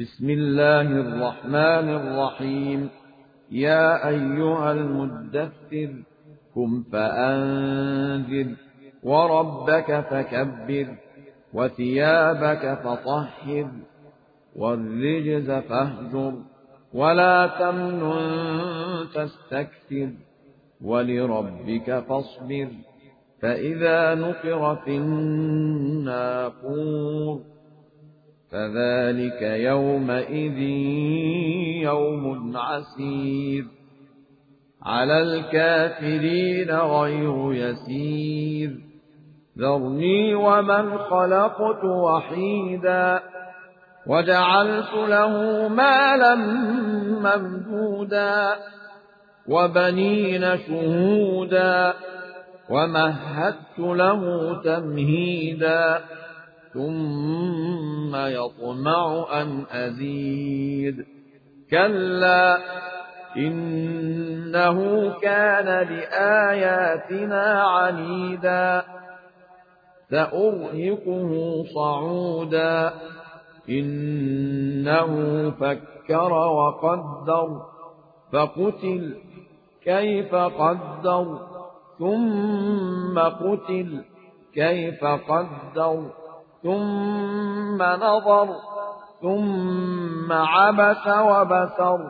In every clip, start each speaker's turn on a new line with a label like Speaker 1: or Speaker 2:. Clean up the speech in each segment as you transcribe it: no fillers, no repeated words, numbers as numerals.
Speaker 1: بسم الله الرحمن الرحيم. يا أيها المدثر قم فأنذر وربك فكبر وثيابك فطهر والرجز فاهجر ولا تمنن تستكثر ولربك فاصبر فإذا نقر في الناقور فذلك يومئذ يوم عسير على الكافرين غير يسير. ذرني ومن خلقت وحيدا وجعلت له مالا ممدودا وبنين شهودا ومهدت له تمهيدا ثم يطمع أن أزيد كلا إنه كان لآياتنا عنيدا سأرهقه صعودا إنه فكر وقدر فقتل كيف قدر ثم قتل كيف قدر ثم نظر ثم عبس وبسر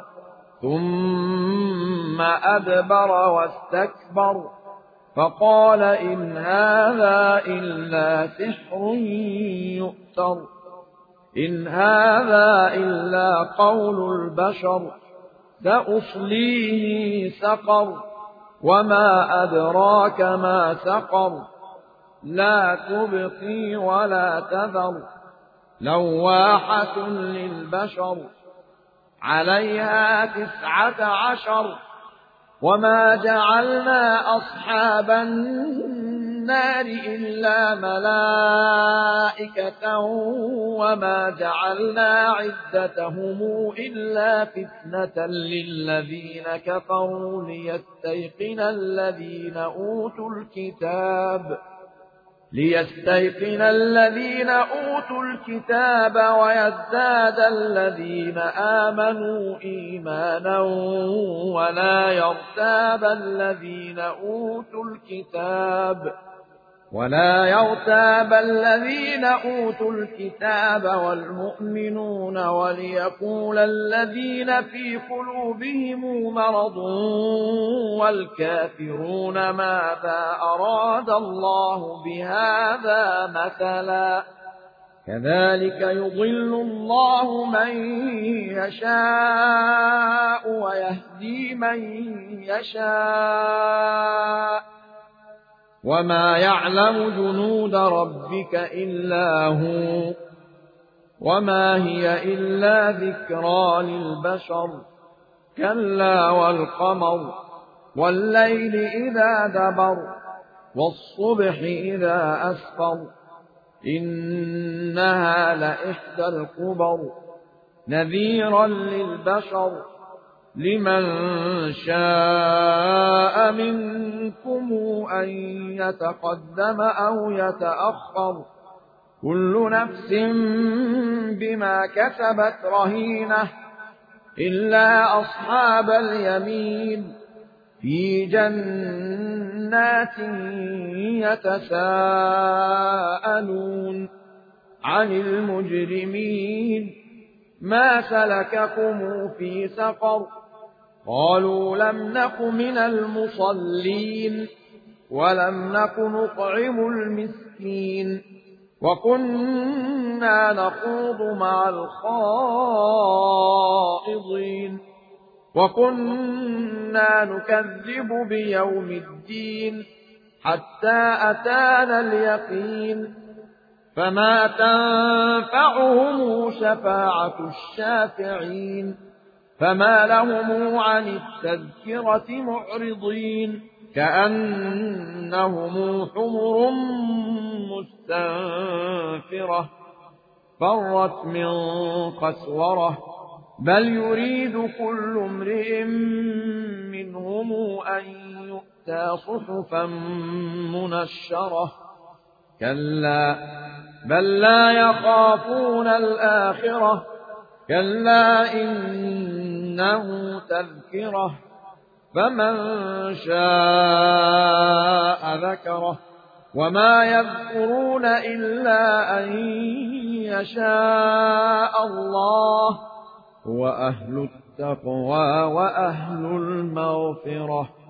Speaker 1: ثم أدبر واستكبر فقال إن هذا إلا سحر يؤثر إن هذا إلا قول البشر سأصليه سقر وما أدراك ما سقر لا تبقي ولا تذر لواحة للبشر عليها 19 وما جعلنا أصحاب النار إلا ملائكة وما جعلنا عدتهم إلا فتنة للذين كفروا ليستيقن الذين أوتوا الكتاب ويزداد الذين آمنوا إيمانا ولا يرتاب الذين أوتوا الكتاب والمؤمنون وليقول الذين في قلوبهم مرض والكافرون ماذا أراد الله بهذا مثلا كذلك يضل الله من يشاء ويهدي من يشاء وما يعلم جنود ربك إلا هو وما هي إلا ذكرى للبشر كلا والقمر والليل إذا دبر والصبح إذا أسفر إنها لإحدى الكبر نذيرا للبشر لمن شاء منكم أن يتقدم أو يتأخر كل نفس بما كسبت رهينة إلا أصحاب اليمين في جنات يتساءلون عن المجرمين ما سلككم في سقر قالوا لم نك من المصلين ولم نك نطعم المسكين وكنا نخوض مع الخائضين وكنا نكذب بيوم الدين حتى أتانا اليقين فما تنفعهم شفاعة الشافعين فما لهم عن التذكرة معرضين كأنهم حمر مستنفرة فرت من قسورة بل يريد كل امرئ منهم أن يؤتى صحفا منشرة كلا بل لا يخافون الآخرة كلا إنه تذكرة فمن شاء ذكره وما يذكرون إلا أن يشاء الله هو أهل التقوى وأهل المغفرة.